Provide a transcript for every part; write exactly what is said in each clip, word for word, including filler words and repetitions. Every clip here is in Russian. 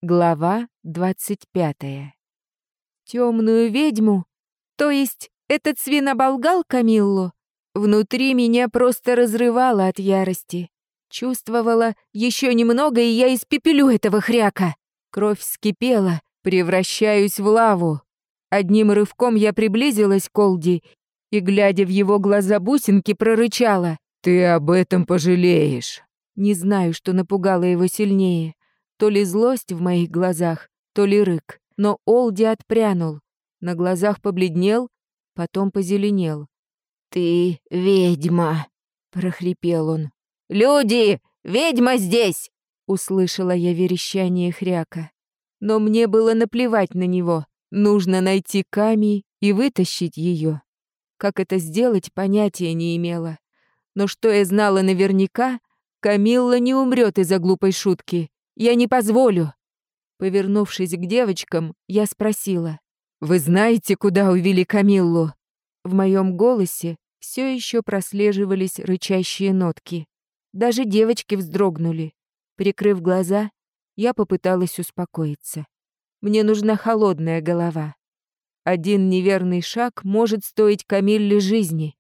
Глава двадцать пятая. Темную ведьму, то есть этот свин оболгал Камиллу, внутри меня просто разрывало от ярости. Чувствовала еще немного, и я испепелю этого хряка. Кровь вскипела, превращаюсь в лаву. Одним рывком я приблизилась к Олди и, глядя в его глаза бусинки, прорычала: «Ты об этом пожалеешь». Не знаю, что напугало его сильнее. То ли злость в моих глазах, то ли рык. Но Олди отпрянул. На глазах побледнел, потом позеленел. «Ты ведьма!» — прохрипел он. «Люди! Ведьма здесь!» — услышала я верещание хряка. Но мне было наплевать на него. Нужно найти Ками и вытащить ее. Как это сделать, понятия не имела. Но что я знала наверняка, Камилла не умрет из-за глупой шутки. Я не позволю. Повернувшись к девочкам, я спросила: «Вы знаете, куда увели Камиллу?» В моем голосе все еще прослеживались рычащие нотки. Даже девочки вздрогнули. Прикрыв глаза, я попыталась успокоиться. Мне нужна холодная голова. Один неверный шаг может стоить Камилле жизни.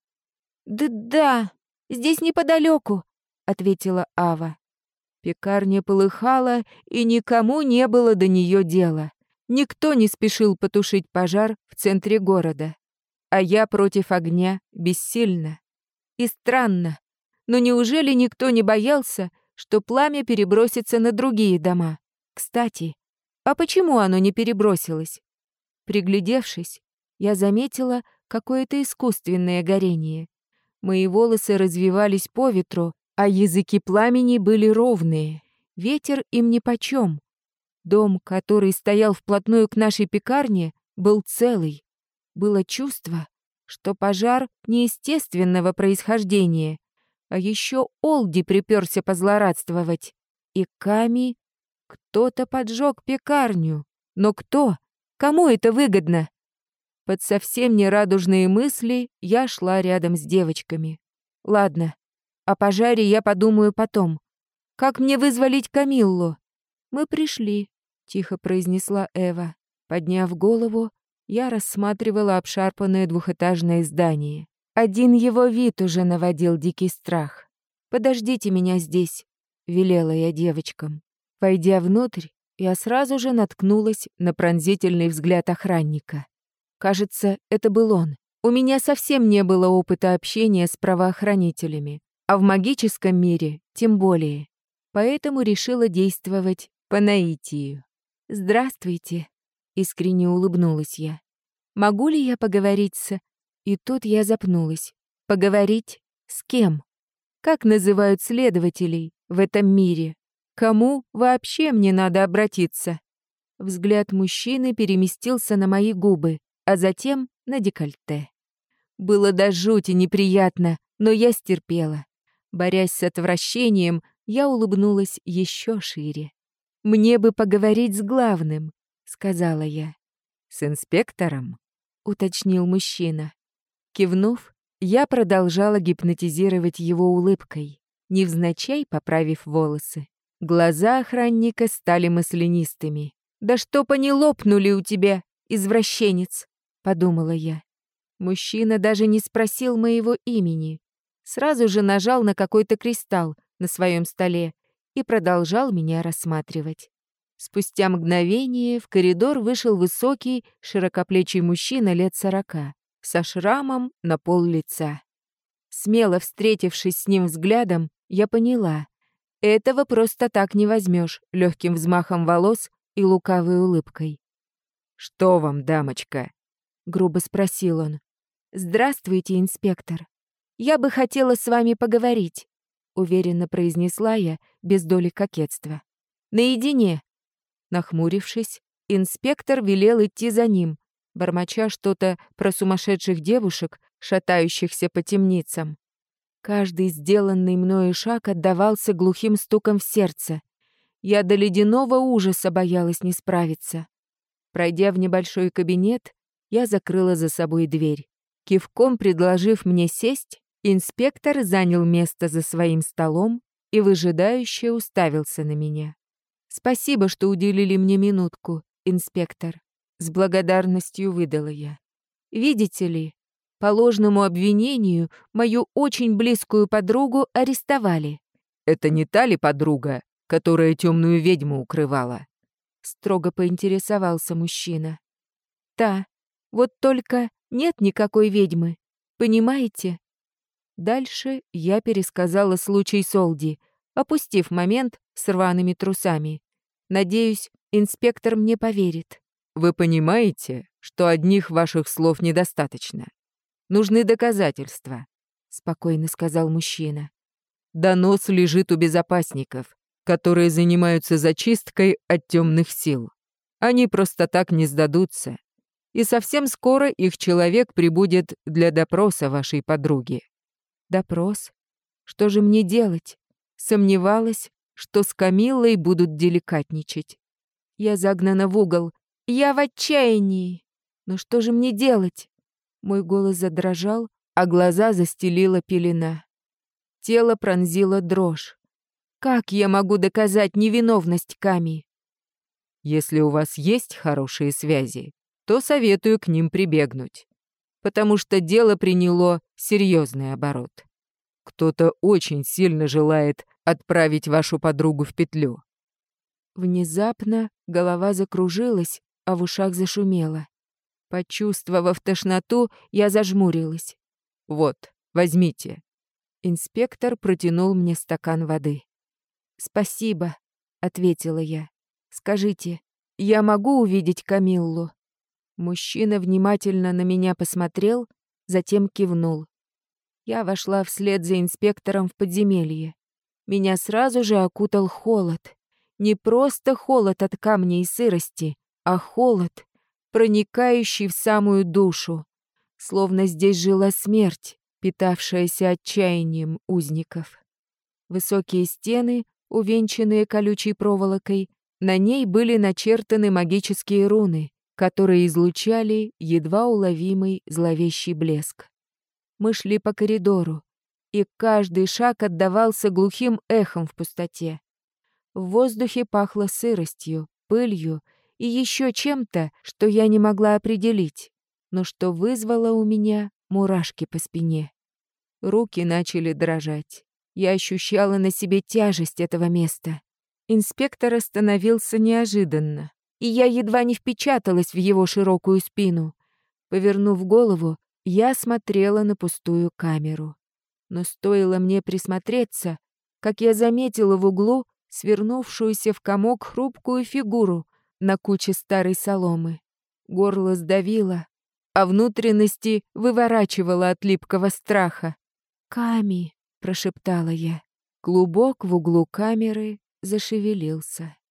«Да-да, здесь неподалеку», — ответила Ава. Пекарня полыхала, и никому не было до нее дела. Никто не спешил потушить пожар в центре города. А я против огня бессильна. И странно, но неужели никто не боялся, что пламя перебросится на другие дома? Кстати, а почему оно не перебросилось? Приглядевшись, я заметила какое-то искусственное горение. Мои волосы развивались по ветру, а языки пламени были ровные. Ветер им нипочем. Дом, который стоял вплотную к нашей пекарне, был целый. Было чувство, что пожар неестественного происхождения, а еще Олди приперся позлорадствовать. И Ками... Кто-то поджег пекарню. Но кто? Кому это выгодно? Под совсем нерадужные мысли я шла рядом с девочками. Ладно. О пожаре я подумаю потом. Как мне вызволить Камиллу? Мы пришли, тихо произнесла Эва. Подняв голову, я рассматривала обшарпанное двухэтажное здание. Один его вид уже наводил дикий страх. «Подождите меня здесь», — велела я девочкам. Войдя внутрь, я сразу же наткнулась на пронзительный взгляд охранника. Кажется, это был он. У меня совсем не было опыта общения с правоохранителями. А в магическом мире тем более. Поэтому решила действовать по наитию. «Здравствуйте», — искренне улыбнулась я. «Могу ли я поговорить с...» И тут я запнулась. «Поговорить с кем? Как называют следователей в этом мире? Кому вообще мне надо обратиться?» Взгляд мужчины переместился на мои губы, а затем на декольте. Было до жути неприятно, но я стерпела. Борясь с отвращением, я улыбнулась еще шире. «Мне бы поговорить с главным», — сказала я. «С инспектором?» — уточнил мужчина. Кивнув, я продолжала гипнотизировать его улыбкой, невзначай поправив волосы. Глаза охранника стали маслянистыми. «Да чтоб они лопнули у тебя, извращенец!» — подумала я. Мужчина даже не спросил моего имени. Сразу же нажал на какой-то кристалл на своем столе и продолжал меня рассматривать. Спустя мгновение в коридор вышел высокий, широкоплечий мужчина лет сорока, со шрамом на пол лица. Смело встретившись с ним взглядом, я поняла, этого просто так не возьмешь легким взмахом волос и лукавой улыбкой. «Что вам, дамочка?» — грубо спросил он. «Здравствуйте, инспектор. Я бы хотела с вами поговорить», — уверенно произнесла я, без доли кокетства. «Наедине». Нахмурившись, инспектор велел идти за ним, бормоча что-то про сумасшедших девушек, шатающихся по темницам. Каждый сделанный мною шаг отдавался глухим стуком в сердце. Я до ледяного ужаса боялась не справиться. Пройдя в небольшой кабинет, я закрыла за собой дверь. Кивком предложив мне сесть, инспектор занял место за своим столом и выжидающе уставился на меня. Спасибо, что уделили мне минутку, инспектор. С благодарностью выдала я. Видите ли, по ложному обвинению мою очень близкую подругу арестовали. Это не та ли подруга, которая темную ведьму укрывала? Строго поинтересовался мужчина. Та. Вот только нет никакой ведьмы. Понимаете? Дальше я пересказала случай Солди, опустив момент с рваными трусами. Надеюсь, инспектор мне поверит. Вы понимаете, что одних ваших слов недостаточно. Нужны доказательства, спокойно сказал мужчина. Донос лежит у безопасников, которые занимаются зачисткой от темных сил. Они просто так не сдадутся. И совсем скоро их человек прибудет для допроса вашей подруги. Допрос? Что же мне делать? Сомневалась, что с Камиллой будут деликатничать. Я загнана в угол. Я в отчаянии. Но что же мне делать? Мой голос задрожал, а глаза застелила пелена. Тело пронзила дрожь. Как я могу доказать невиновность Ками? Если у вас есть хорошие связи, то советую к ним прибегнуть, потому что дело приняло серьезный оборот. Кто-то очень сильно желает отправить вашу подругу в петлю. Внезапно голова закружилась, а в ушах зашумело. Почувствовав тошноту, я зажмурилась. «Вот, возьмите». Инспектор протянул мне стакан воды. «Спасибо», — ответила я. «Скажите, я могу увидеть Камиллу?» Мужчина внимательно на меня посмотрел, затем кивнул. Я вошла вслед за инспектором в подземелье. Меня сразу же окутал холод. Не просто холод от камня и сырости, а холод, проникающий в самую душу. Словно здесь жила смерть, питавшаяся отчаянием узников. Высокие стены, увенчанные колючей проволокой, на ней были начертаны магические руны, которые излучали едва уловимый зловещий блеск. Мы шли по коридору, и каждый шаг отдавался глухим эхом в пустоте. В воздухе пахло сыростью, пылью и еще чем-то, что я не могла определить, но что вызвало у меня мурашки по спине. Руки начали дрожать. Я ощущала на себе тяжесть этого места. Инспектор остановился неожиданно, и я едва не впечаталась в его широкую спину. Повернув голову, я смотрела на пустую камеру. Но стоило мне присмотреться, как я заметила в углу свернувшуюся в комок хрупкую фигуру на куче старой соломы. Горло сдавило, а внутренности выворачивало от липкого страха. «Ками!» — прошептала я. Клубок в углу камеры зашевелился.